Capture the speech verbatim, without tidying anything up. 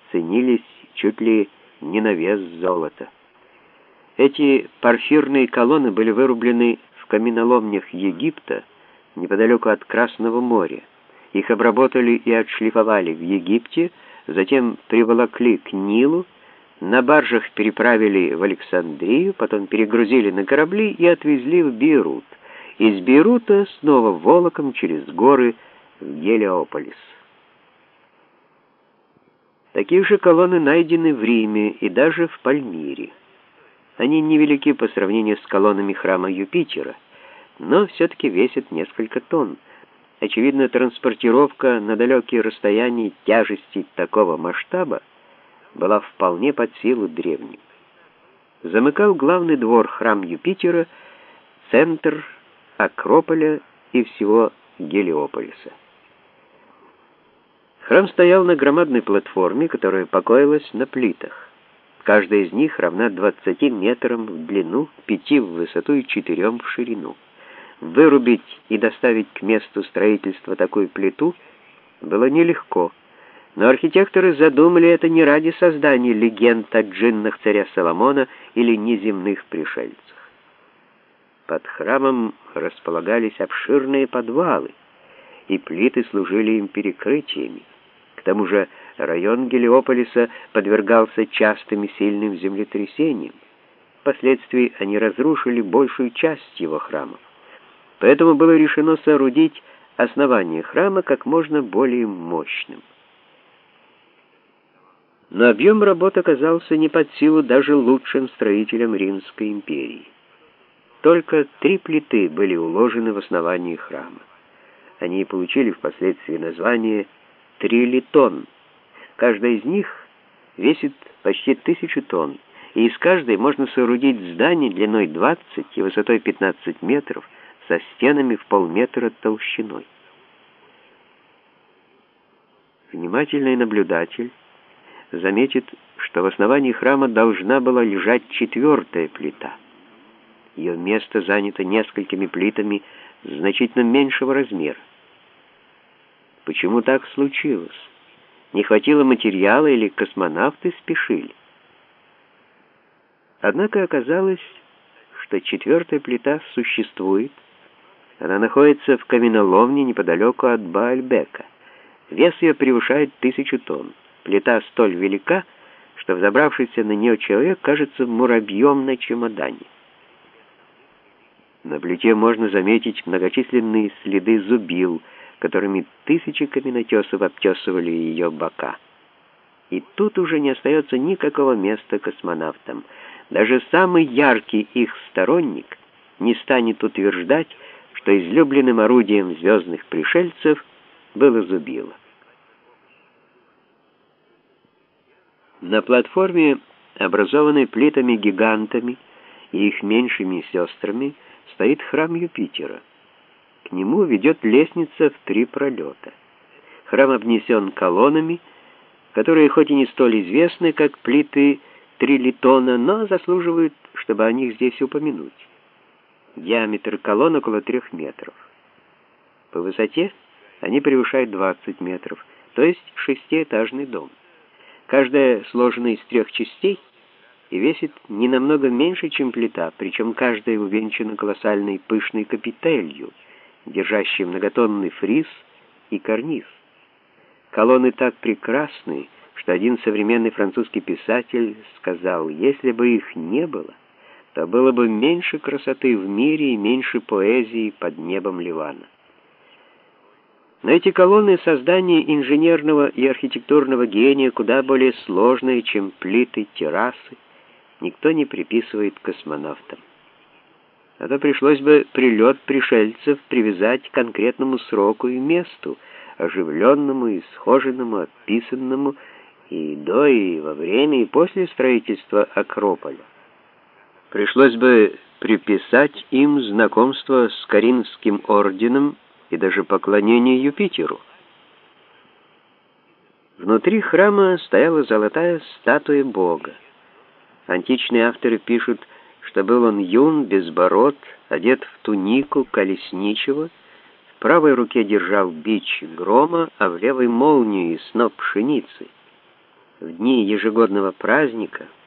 ценились чуть ли не на вес золота. Эти порфирные колонны были вырублены в каменоломнях Египта неподалеку от Красного моря. Их обработали и отшлифовали в Египте, затем приволокли к Нилу, на баржах переправили в Александрию, потом перегрузили на корабли и отвезли в Бейрут. Из Бейрута снова волоком через горы в Гелиополис. Такие же колонны найдены в Риме и даже в Пальмире. Они невелики по сравнению с колоннами храма Юпитера, но все-таки весят несколько тонн. Очевидно, транспортировка на далекие расстояния тяжести такого масштаба была вполне под силу древним. Замыкал главный двор храм Юпитера, центр Акрополя и всего Гелиополиса. Храм стоял на громадной платформе, которая покоилась на плитах. Каждая из них равна двадцати метрам в длину, пяти в высоту и четырем в ширину. Вырубить и доставить к месту строительства такую плиту было нелегко, но архитекторы задумали это не ради создания легенд о джиннах царя Соломона или неземных пришельцах. Под храмом располагались обширные подвалы, и плиты служили им перекрытиями. К тому же район Гелиополиса подвергался частым и сильным землетрясениям. Впоследствии они разрушили большую часть его храмов. Поэтому было решено соорудить основание храма как можно более мощным. Но объем работ оказался не под силу даже лучшим строителям Римской империи. Только три плиты были уложены в основании храма. Они получили впоследствии название трилитон. Каждая из них весит почти тысячу тонн, и из каждой можно соорудить здание длиной двадцать и высотой пятнадцать метров со стенами в полметра толщиной. Внимательный наблюдатель заметит, что в основании храма должна была лежать четвертая плита. Ее место занято несколькими плитами значительно меньшего размера. Почему так случилось? Не хватило материала или космонавты спешили? Однако оказалось, что четвертая плита существует. Она находится в каменоломне неподалеку от Баальбека. Вес ее превышает тысячу тонн. Плита столь велика, что взобравшийся на нее человек кажется муравьем на чемодане. На плите можно заметить многочисленные следы зубил, которыми тысячи каменотесов обтесывали ее бока. И тут уже не остается никакого места космонавтам. Даже самый яркий их сторонник не станет утверждать, что излюбленным орудием звездных пришельцев было зубило. На платформе, образованной плитами-гигантами и их меньшими сестрами, стоит храм Юпитера. К нему ведет лестница в три пролета. Храм обнесен колоннами, которые хоть и не столь известны, как плиты трилитона, но заслуживают, чтобы о них здесь упомянуть. Диаметр колонн около трех метров. По высоте они превышают двадцать метров, то есть шестиэтажный дом. Каждая сложена из трех частей и весит не намного меньше, чем плита, причем каждая увенчана колоссальной пышной капителью, держащей многотонный фриз и карниз. Колонны так прекрасны, что один современный французский писатель сказал, если бы их не было, то было бы меньше красоты в мире и меньше поэзии под небом Ливана. Но эти колонны — создание инженерного и архитектурного гения куда более сложное, чем плиты, террасы, никто не приписывает космонавтам. А то пришлось бы прилет пришельцев привязать к конкретному сроку и месту, оживленному и схоженному, описанному и до, и во время, и после строительства Акрополя. Пришлось бы приписать им знакомство с Коринфским орденом и даже поклонение Юпитеру. Внутри храма стояла золотая статуя Бога. Античные авторы пишут, что был он юн, безбород, одет в тунику колесничего, в правой руке держал бич грома, а в левой молнию и сноп пшеницы. в дни ежегодного праздника